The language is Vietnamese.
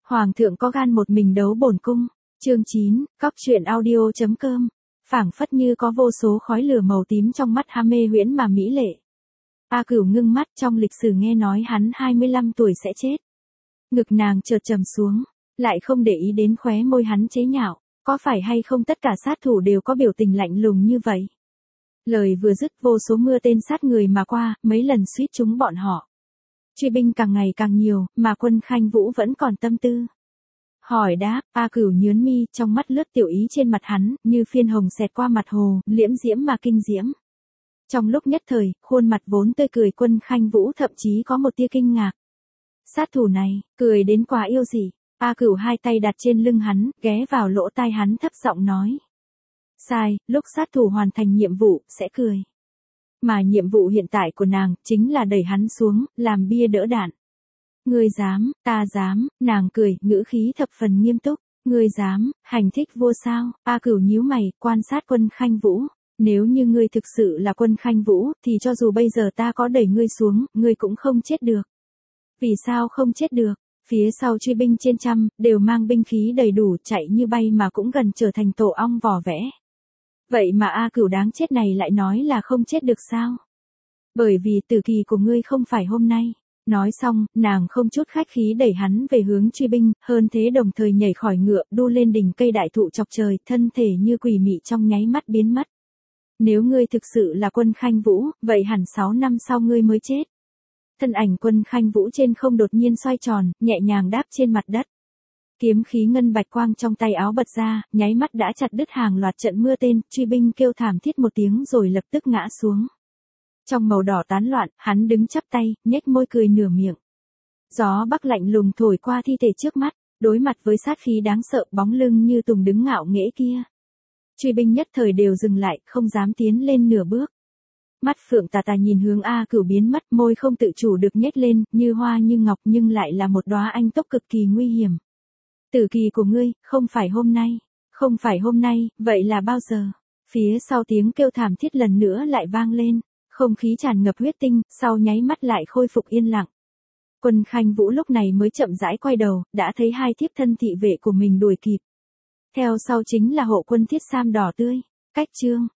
Hoàng thượng có gan một mình đấu bổn cung. Chương 9, Cóc truyện audio.com. Phảng phất như có vô số khói lửa màu tím trong mắt ham mê huyễn mà mỹ lệ. A Cửu ngưng mắt, trong lịch sử nghe nói hắn 25 tuổi sẽ chết. Ngực nàng chợt trầm xuống, lại không để ý đến khóe môi hắn chế nhạo, có phải hay không tất cả sát thủ đều có biểu tình lạnh lùng như vậy. Lời vừa dứt, vô số mưa tên sát người mà qua, mấy lần suýt trúng bọn họ. Truy binh càng ngày càng nhiều, mà Quân Khanh Vũ vẫn còn tâm tư. Hỏi đáp, A Cửu nhướng mi, trong mắt lướt tiểu ý trên mặt hắn, như phiên hồng xẹt qua mặt hồ, liễm diễm mà kinh diễm. Trong lúc nhất thời, khuôn mặt vốn tươi cười Quân Khanh Vũ thậm chí có một tia kinh ngạc. Sát thủ này, cười đến quá yêu dị. A Cửu hai tay đặt trên lưng hắn, ghé vào lỗ tai hắn thấp giọng nói. Sai, lúc sát thủ hoàn thành nhiệm vụ, sẽ cười. Mà nhiệm vụ hiện tại của nàng, chính là đẩy hắn xuống, làm bia đỡ đạn. Ngươi dám, ta dám, nàng cười, ngữ khí thập phần nghiêm túc. Ngươi dám, hành thích vua sao? A Cửu nhíu mày, quan sát Quân Khanh Vũ. Nếu như ngươi thực sự là Quân Khanh Vũ, thì cho dù bây giờ ta có đẩy ngươi xuống, ngươi cũng không chết được. Vì sao không chết được? Phía sau truy binh trên trăm, đều mang binh khí đầy đủ, chạy như bay mà cũng gần trở thành tổ ong vỏ vẽ. Vậy mà A Cửu đáng chết này lại nói là không chết được sao? Bởi vì tử kỳ của ngươi không phải hôm nay. Nói xong, nàng không chút khách khí đẩy hắn về hướng truy binh, hơn thế đồng thời nhảy khỏi ngựa, đu lên đỉnh cây đại thụ chọc trời, thân thể như quỷ mị trong nháy mắt biến mất. Nếu ngươi thực sự là Quân Khanh Vũ, vậy hẳn 6 năm sau ngươi mới chết. Thân ảnh Quân Khanh Vũ trên không đột nhiên xoay tròn, nhẹ nhàng đáp trên mặt đất. Kiếm khí ngân bạch quang trong tay áo bật ra, nháy mắt đã chặt đứt hàng loạt trận mưa tên, truy binh kêu thảm thiết một tiếng rồi lập tức ngã xuống. Trong màu đỏ tán loạn, hắn đứng chắp tay, nhếch môi cười nửa miệng. Gió bắc lạnh lùng thổi qua thi thể trước mắt, đối mặt với sát khí đáng sợ, bóng lưng như tùng đứng ngạo nghễ kia. Truy binh nhất thời đều dừng lại, không dám tiến lên nửa bước. Mắt Phượng Tà Tà nhìn hướng A Cửu biến mất, môi không tự chủ được nhếch lên, như hoa như ngọc nhưng lại là một đóa anh túc cực kỳ nguy hiểm. Tử kỳ của ngươi, không phải hôm nay. Không phải hôm nay, vậy là bao giờ? Phía sau tiếng kêu thảm thiết lần nữa lại vang lên. Không khí tràn ngập huyết tinh, sau nháy mắt lại khôi phục yên lặng. Quân Khanh Vũ lúc này mới chậm rãi quay đầu, đã thấy hai thiếp thân thị vệ của mình đuổi kịp. Theo sau chính là hộ quân thiết sam đỏ tươi. Cách chương.